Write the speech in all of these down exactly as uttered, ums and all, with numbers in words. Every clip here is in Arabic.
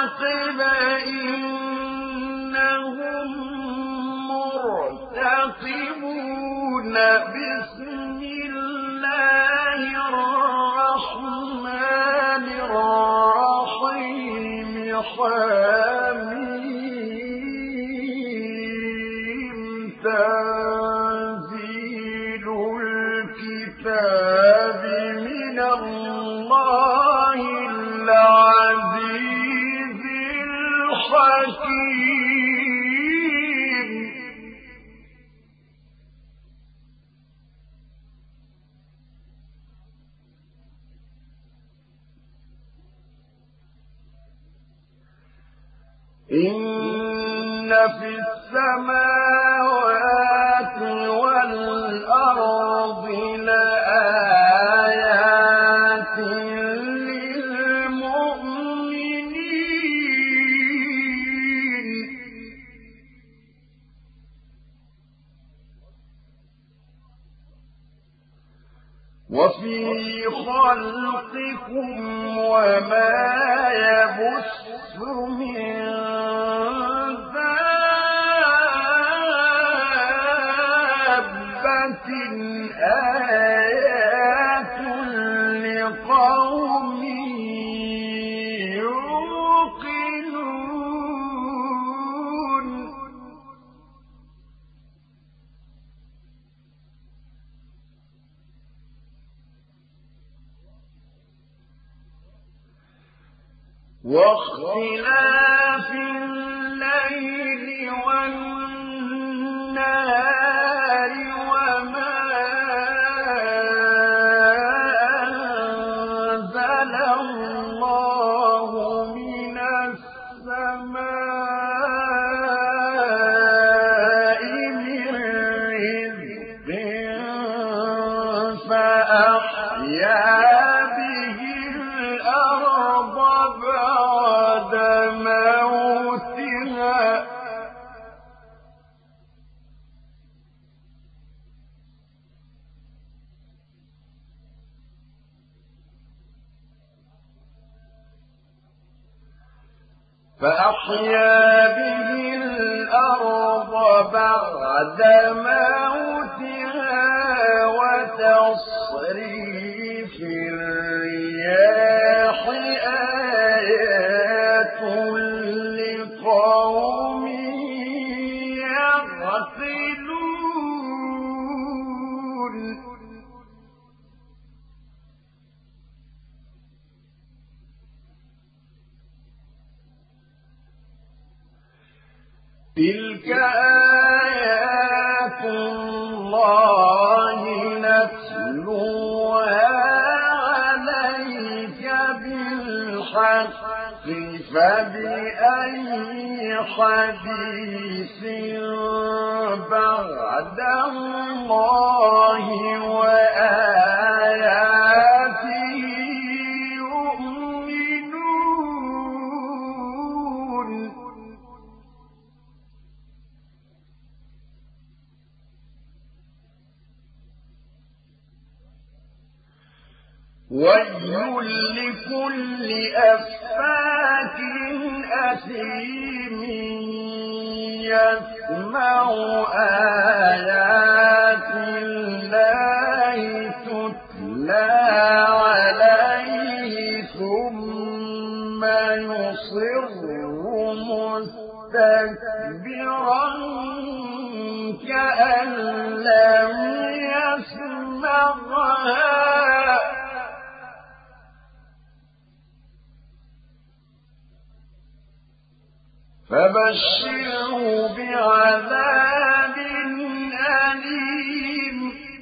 فارتقب إنهم مرتقبون بسم الله الرحمن الرحيم حميم تنزيل الكتاب من الله العزيز الحكيم إن في السماوات والأرض لآيات للمؤمنين وفي خلقكم وما يبث من دابة آيات لقوم يوقنون واختلاف الليل والنهار وما أنزل الله من السماء من رزق فأحيا به الأرض بعد موتها فأحيا به الأرض بعد موتها وتصريف الرياح آيات لقوم يعقلون تلك آيات الله نتلوها عليك بالحق فبأي حديث بعد الله وآياته يؤمنون ويل لكل أفاك أثيم يسمع آيات الله تتلى عليه ثم يصر مستكبرا كأن لم يسمعها فبشره بعذاب أليم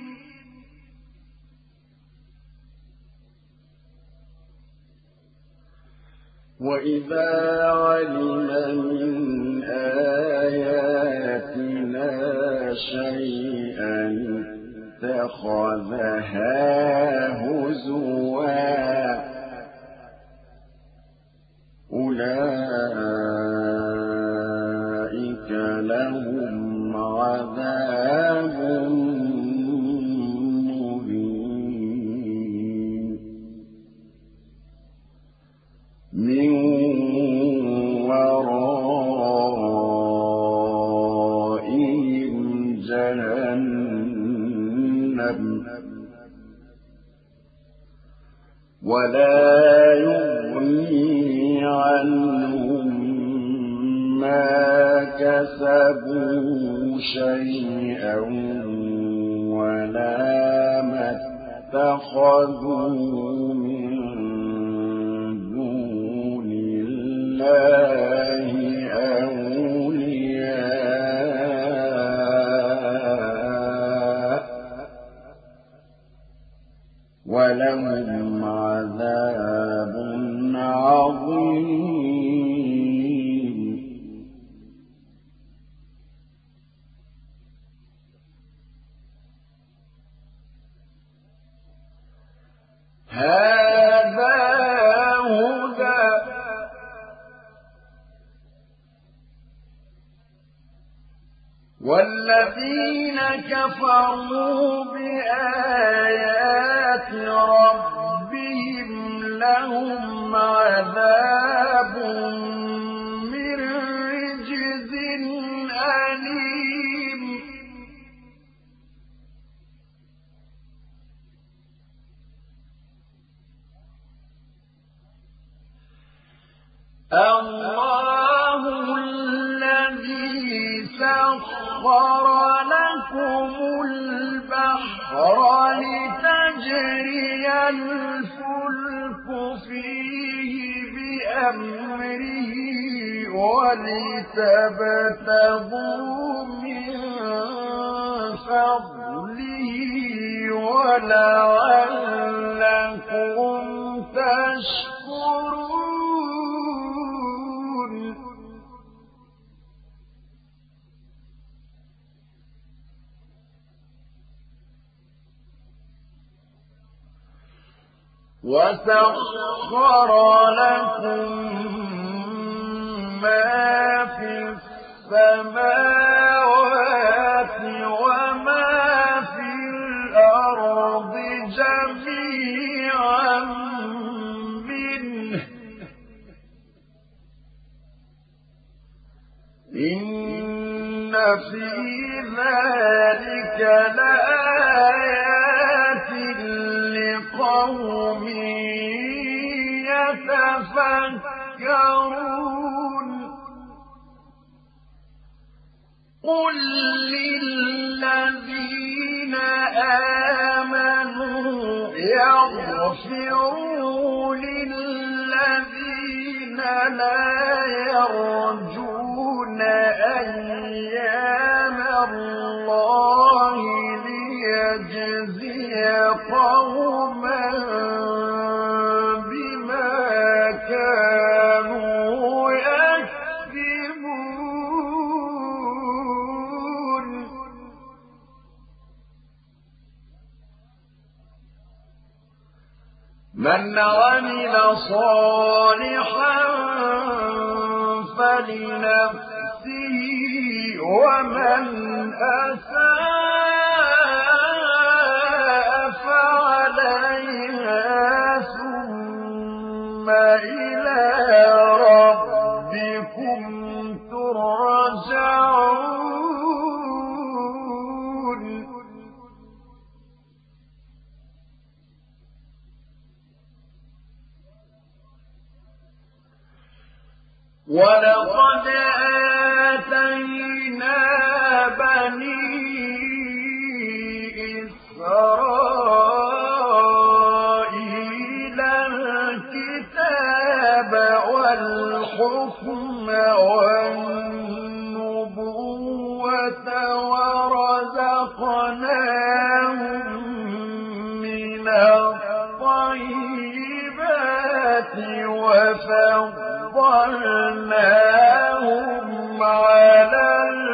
وإذا علم من آياتنا شيئا اتخذها هزوا أولئك لهم عذاب مهين من ولا يغني عنهم ما كسبوا شيئا ولا ما اتخذوا من دون الله أولياء ولهم عذاب عظيم. هذا هدى والذين كفروا بآيات ربهم لهم عذاب من رجز أليم. الله الذي سخر لكم البحر لتجري الفلك فيه بأمره ولتبتغوا من فضله ولعلكم تشكرون. وسخر لكم ما في السماوات وما في الأرض جميعا منه إن في ذلك لآيات لقوم يتفكرون. قل للذين آمنوا يغفروا للذين لا يرجون أيام الله ليجزي قوما بما كانوا يكسبون. من عمل صالحا فلنفسه ومن أساء فعليها ثم إلى ربكم ترجعون. ولقد آتينا بني إسرائيل الكتاب والحكم والنبوة ورزقناهم من الطيبات وفضلناهم على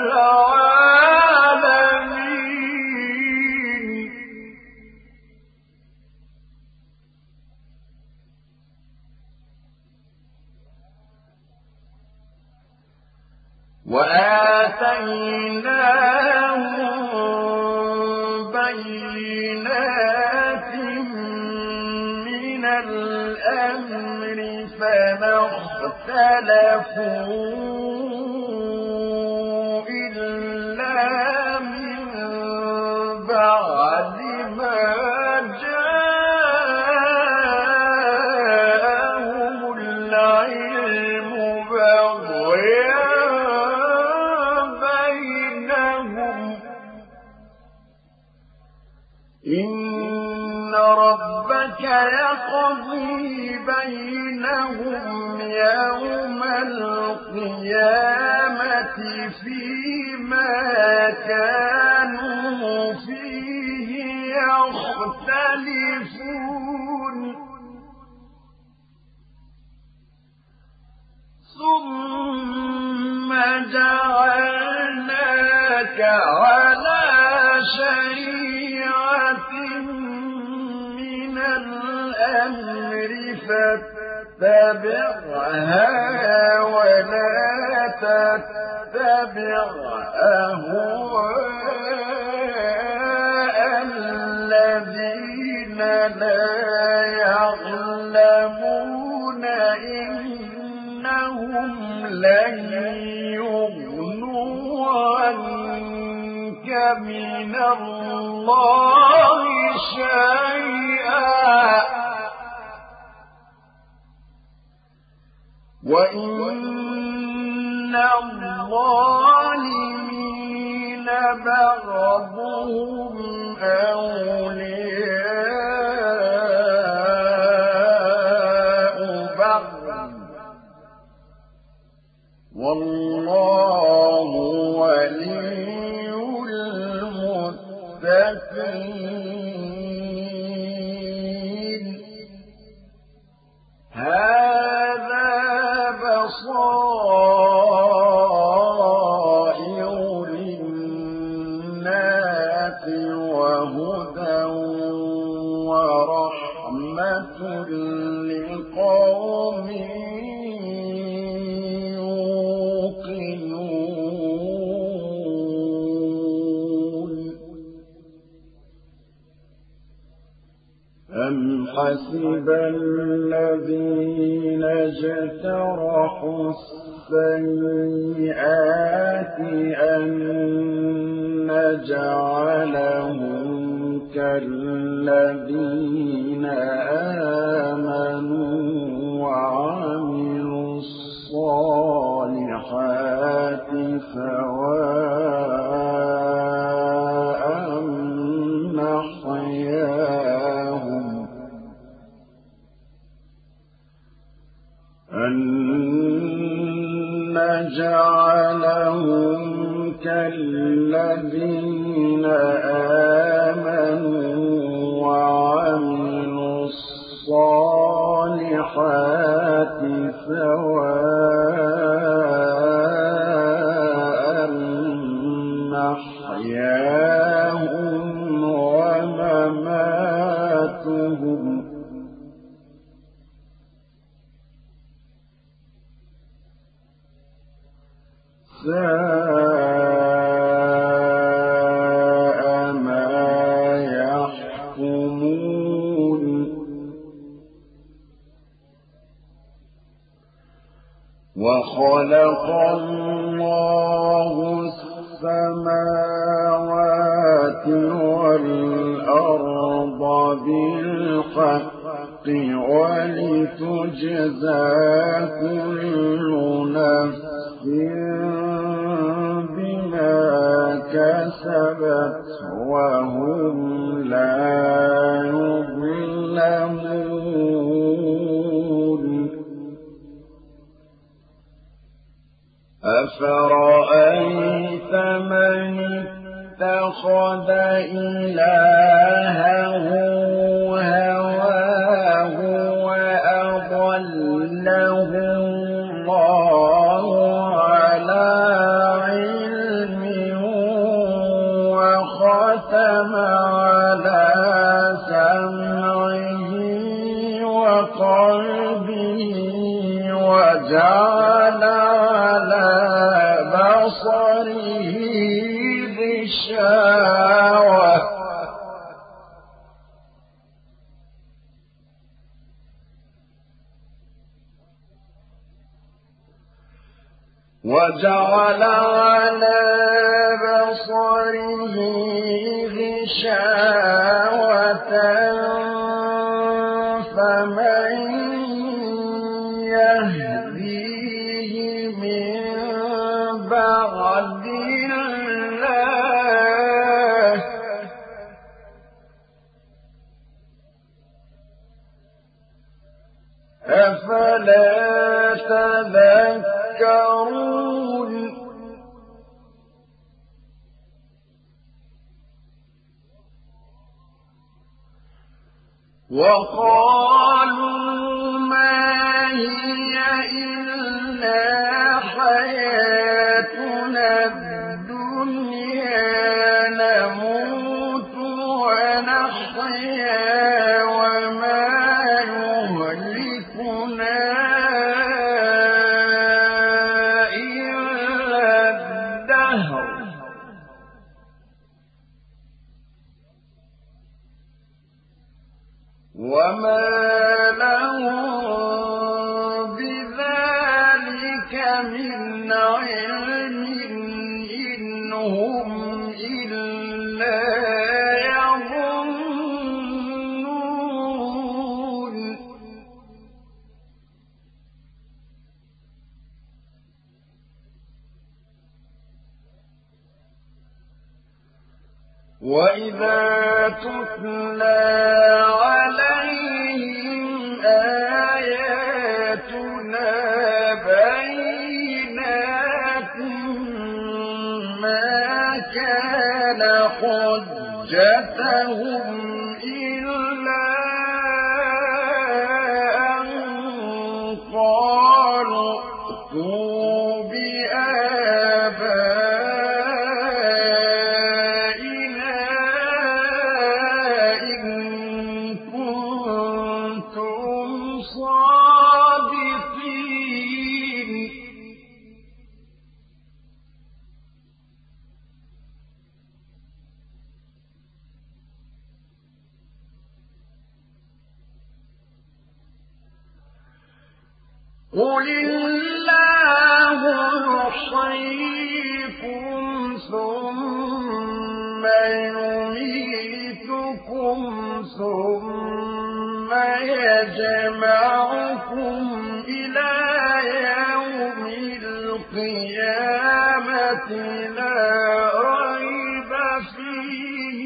العالمين. وآتيناهم بينات من الأمر فما اختلفوا إلا من بعد ما جاءهم يقضي بينهم يوم القيامة فيما كانوا فيه يختلفون ثم جعلناك على شريعة من الأمر فاتبعها ولا تتبع أهواء الذين لا يعلمون إنهم لن يغنوا عنك من الله شيئا وإن الظالمين بعضهم أولياء بعض والله ولي المتقين هذا بصائر للناس وهدى ورحمة لقوم أم حسب الذين اجترحوا السيئات أن نجعلهم كالذين آمنوا وعملوا الصالحات سواء محياهم أن نجعلهم كالذين آمنوا وعملوا الصالحات سواء محياهم ومماتهم ساء ما يحكمون وخلق الله السماوات والأرض بالحق ولتجزى كل نفس بما كسبت وهم لا يظلمون أفرأيت من اتخذ إلهه هواه وأضله الله على علم وختم على سمعه وقلبه وجعل على بصره غشاوة وجعل على بصره غشاوة فمن يهديه من بعد الله أفلا تذكرون وقالوا ما هي إلا حياتنا الدنيا نموت ونحيا وما يهلكنا إلا الدهر وما لهم بذلك من علم إن هم إلا يظنون وإذا تتلى عليهم آياتنا بينات ما كان حجتهم إلا أن قالوا ائتوا بآبائنا إن كنتم صادقين قل الله يحييكم ثم يميتكم ثم يجمعكم إلى يوم القيامة لا ريب فيه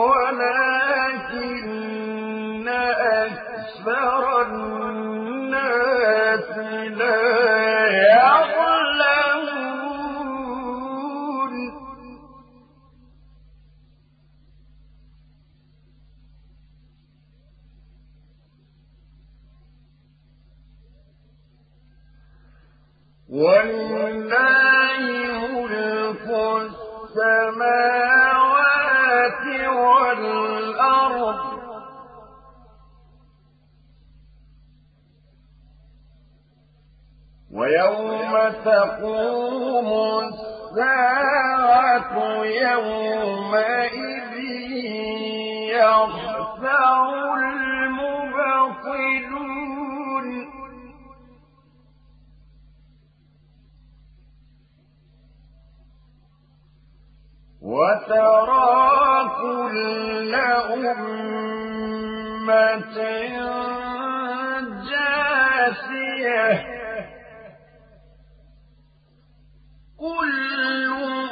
ولكن أكثر الناس لا يعلمون ولله ملك السماوات والأرض ويوم تقوم الساعة يومئذ يخسر المبطلون وترى كل أمة جاثية كل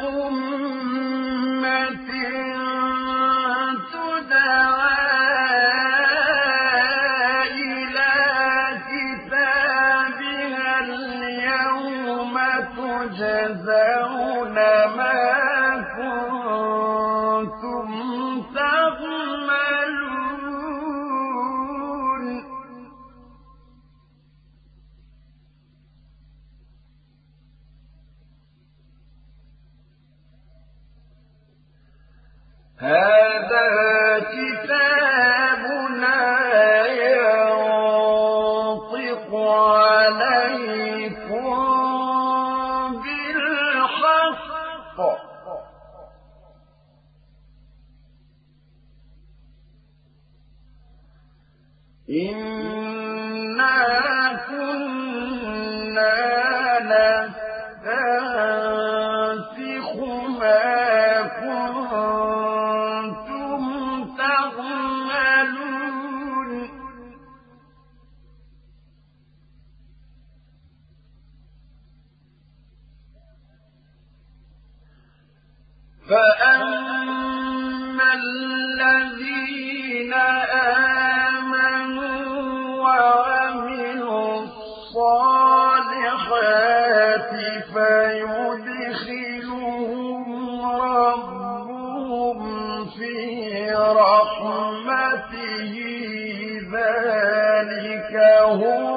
أمة تدعى إلى كتابها اليوم تجزون ما كنتم تعملون هذا كتابنا ينطق عليكم بالحق إنا كنا نستنسخ ما كنتم تعملون فأما الذين آمنوا وعملوا الصالحات فيدخلهم ربهم في رحمته ذلك هو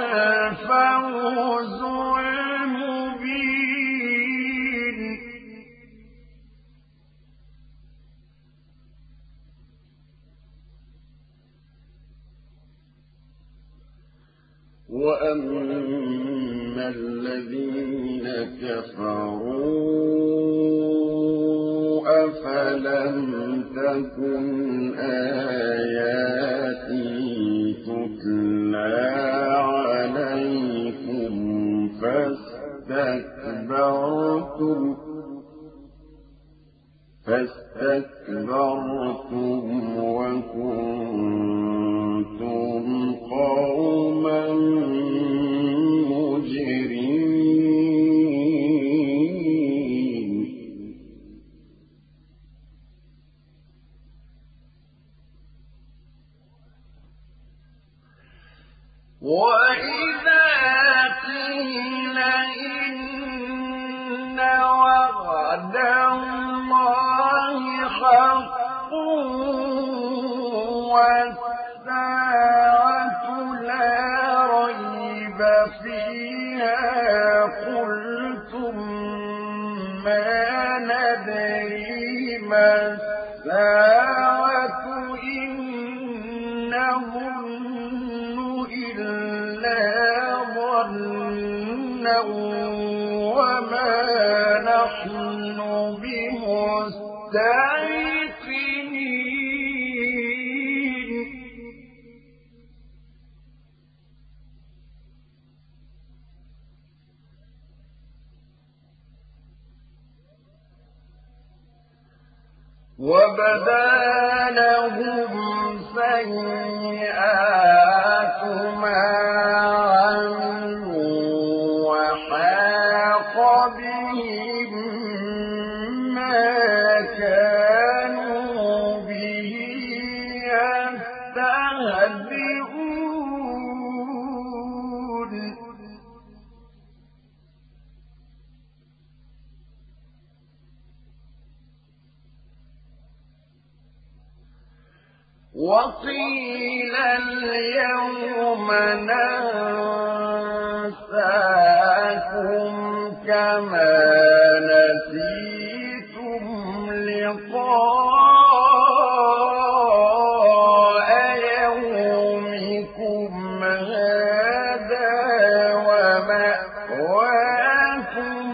الفوز المبين. وأما الذين كفروا أفلم تكن آياتي تتلى عليكم فاستكبرتم فاستكبرتم وكنتم قوما مجرمين. وإذا قيل إن وعد الله حق والساعة لا ريب فيها قلتم ما ندري ما الساعة إن نظن إلا ظنا وما نحن بمستيقنين. وبدا لهم سيئات ما عملوا وحاق بهم ما كانوا به يستهزئون. وقيل اليوم ننساكم كما نسيتم لقاء يومكم هذا ومأواكم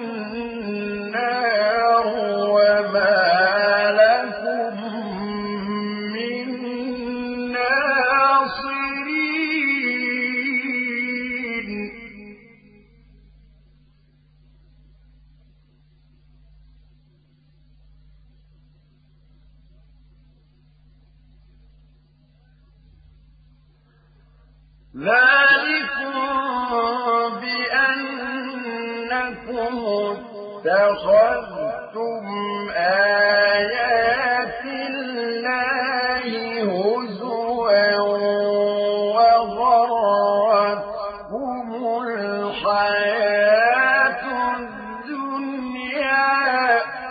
النار وما لكم من ناصرين. ذلكم بأنكم اتخذتم آيات الله هزوا وغرتكم الحياة الدنيا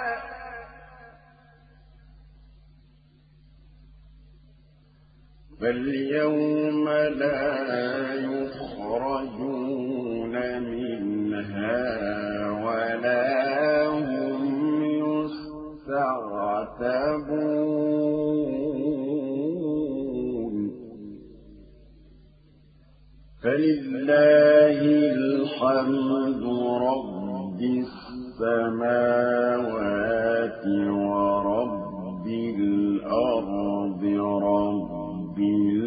فاليوم لا يخرجون منها ولا هم يستعتبون. فلله الحمد رب السماوات ورب الأرض رب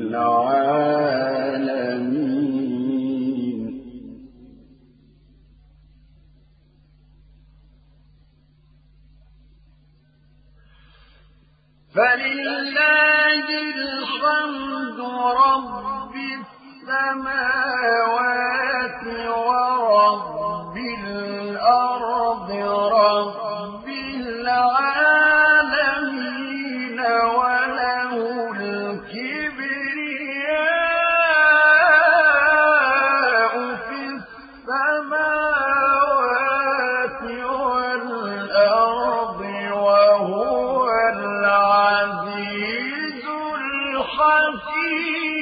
العالمين. فلله الحمد رب السماوات ورب الأرض رب العالمين وله الكبرياء خسير